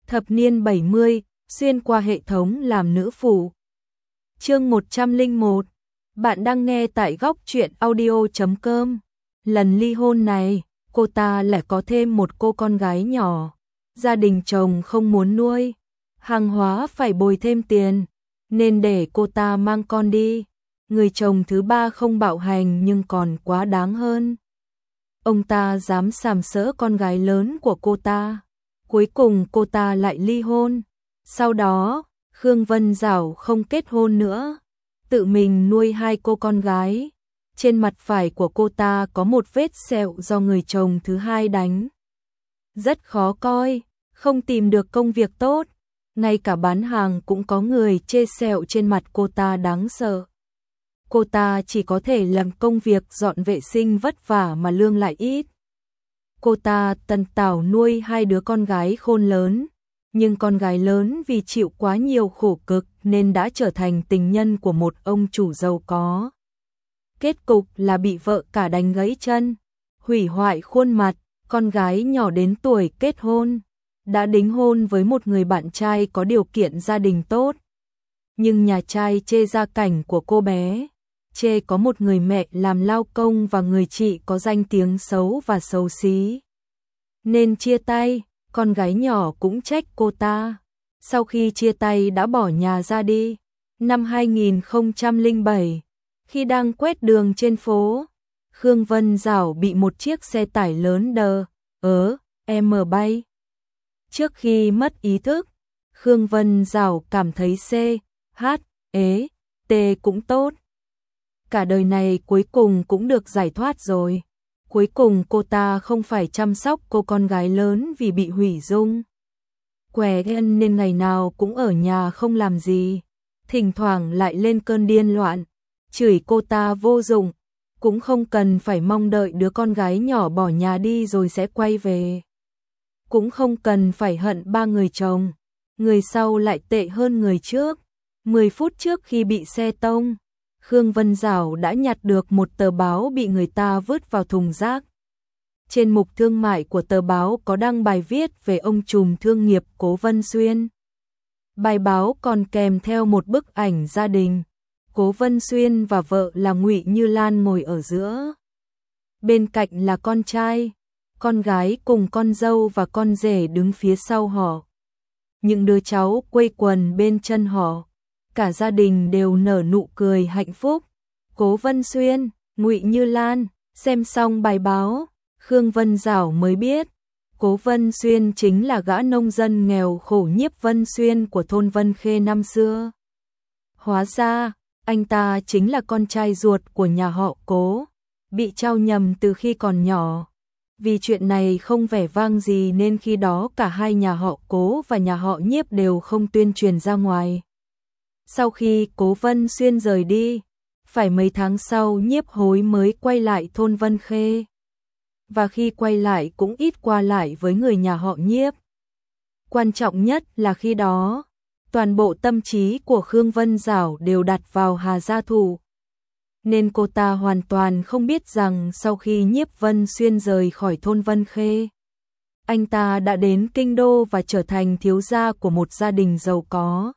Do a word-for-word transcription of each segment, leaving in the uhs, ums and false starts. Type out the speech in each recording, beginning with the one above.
Thập niên bảy mươi, xuyên qua hệ thống làm nữ phụ. Chương một trăm lẻ một. Bạn đang nghe tại góc truyện audio chấm com. Lần ly hôn này, cô ta lại có thêm một cô con gái nhỏ. Gia đình chồng không muốn nuôi, hàng hóa phải bồi thêm tiền, nên để cô ta mang con đi. Người chồng thứ ba không bạo hành nhưng còn quá đáng hơn. Ông ta dám sàm sỡ con gái lớn của cô ta. Cuối cùng cô ta lại ly hôn. Sau đó, Khương Vân Dảo không kết hôn nữa, tự mình nuôi hai cô con gái. Trên mặt phải của cô ta có một vết sẹo do người chồng thứ hai đánh. Rất khó coi, không tìm được công việc tốt, ngay cả bán hàng cũng có người chê sẹo trên mặt cô ta đáng sợ. Cô ta chỉ có thể làm công việc dọn vệ sinh vất vả mà lương lại ít. Cô ta tần tảo nuôi hai đứa con gái khôn lớn, nhưng con gái lớn vì chịu quá nhiều khổ cực nên đã trở thành tình nhân của một ông chủ giàu có. Kết cục là bị vợ cả đánh gãy chân, hủy hoại khuôn mặt. Con gái nhỏ đến tuổi kết hôn, đã đính hôn với một người bạn trai có điều kiện gia đình tốt. Nhưng nhà trai chê gia cảnh của cô bé, chê có một người mẹ làm lao công và người chị có danh tiếng xấu và xấu xí. Nên chia tay, con gái nhỏ cũng trách cô ta. Sau khi chia tay đã bỏ nhà ra đi. Năm hai nghìn không trăm lẻ bảy, khi đang quét đường trên phố, Khương Vân Dảo bị một chiếc xe tải lớn đờ ớ em bay. Trước khi mất ý thức, Khương Vân Dảo cảm thấy C, H, ế, T cũng tốt. Cả đời này cuối cùng cũng được giải thoát rồi. Cuối cùng cô ta không phải chăm sóc cô con gái lớn vì bị hủy dung. Què ghen nên ngày nào cũng ở nhà không làm gì. Thỉnh thoảng lại lên cơn điên loạn, chửi cô ta vô dụng. Cũng không cần phải mong đợi đứa con gái nhỏ bỏ nhà đi rồi sẽ quay về. Cũng không cần phải hận ba người chồng. Người sau lại tệ hơn người trước. Mười phút trước khi bị xe tông, Khương Vân Dảo đã nhặt được một tờ báo bị người ta vứt vào thùng rác. Trên mục thương mại của tờ báo có đăng bài viết về ông trùm thương nghiệp Cố Vân Xuyên. Bài báo còn kèm theo một bức ảnh gia đình. Cố Vân Xuyên và vợ là Ngụy Như Lan ngồi ở giữa. Bên cạnh là con trai, con gái cùng con dâu và con rể đứng phía sau họ. Những đứa cháu quây quần bên chân họ. Cả gia đình đều nở nụ cười hạnh phúc. Cố Vân Xuyên, Ngụy Như Lan, xem xong bài báo, Khương Vân Dảo mới biết, Cố Vân Xuyên chính là gã nông dân nghèo khổ Nhiếp Vân Xuyên của thôn Vân Khê năm xưa. Hóa ra, anh ta chính là con trai ruột của nhà họ Cố, bị trao nhầm từ khi còn nhỏ. Vì chuyện này không vẻ vang gì nên khi đó cả hai nhà họ Cố và nhà họ Nhiếp đều không tuyên truyền ra ngoài. Sau khi Cố Vân Xuyên rời đi, phải mấy tháng sau Nhiếp Hối mới quay lại thôn Vân Khê. Và khi quay lại cũng ít qua lại với người nhà họ Nhiếp. Quan trọng nhất là khi đó, toàn bộ tâm trí của Khương Vân Dảo đều đặt vào Hà Gia Thụ. Nên cô ta hoàn toàn không biết rằng sau khi Nhiếp Vân Xuyên rời khỏi thôn Vân Khê, anh ta đã đến Kinh Đô và trở thành thiếu gia của một gia đình giàu có.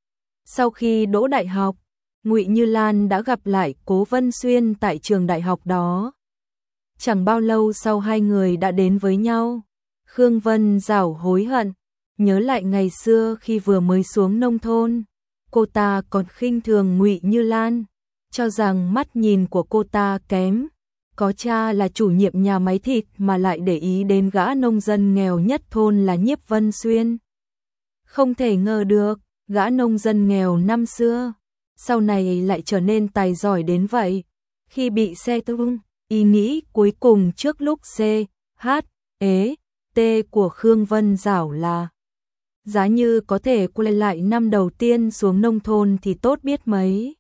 Sau khi đỗ đại học, Ngụy Như Lan đã gặp lại Cố Vân Xuyên tại trường đại học đó. Chẳng bao lâu sau hai người đã đến với nhau. Khương Vân Dảo hối hận, nhớ lại ngày xưa khi vừa mới xuống nông thôn, cô ta còn khinh thường Ngụy Như Lan, cho rằng mắt nhìn của cô ta kém, có cha là chủ nhiệm nhà máy thịt mà lại để ý đến gã nông dân nghèo nhất thôn là Nhiếp Vân Xuyên. Không thể ngờ được, gã nông dân nghèo năm xưa, sau này lại trở nên tài giỏi đến vậy. Khi bị xe tung, ý nghĩ cuối cùng trước lúc C, H, ế, T của Khương Vân Dảo là giá như có thể quay lại năm đầu tiên xuống nông thôn thì tốt biết mấy.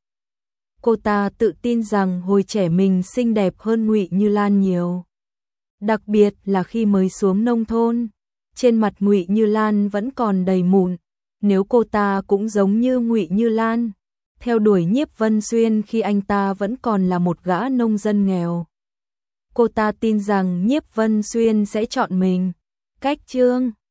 Cô ta tự tin rằng hồi trẻ mình xinh đẹp hơn Ngụy Như Lan nhiều. Đặc biệt là khi mới xuống nông thôn, trên mặt Ngụy Như Lan vẫn còn đầy mụn. Nếu cô ta cũng giống như Ngụy Như Lan, theo đuổi Nhiếp Vân Xuyên khi anh ta vẫn còn là một gã nông dân nghèo, cô ta tin rằng Nhiếp Vân Xuyên sẽ chọn mình. Cách chương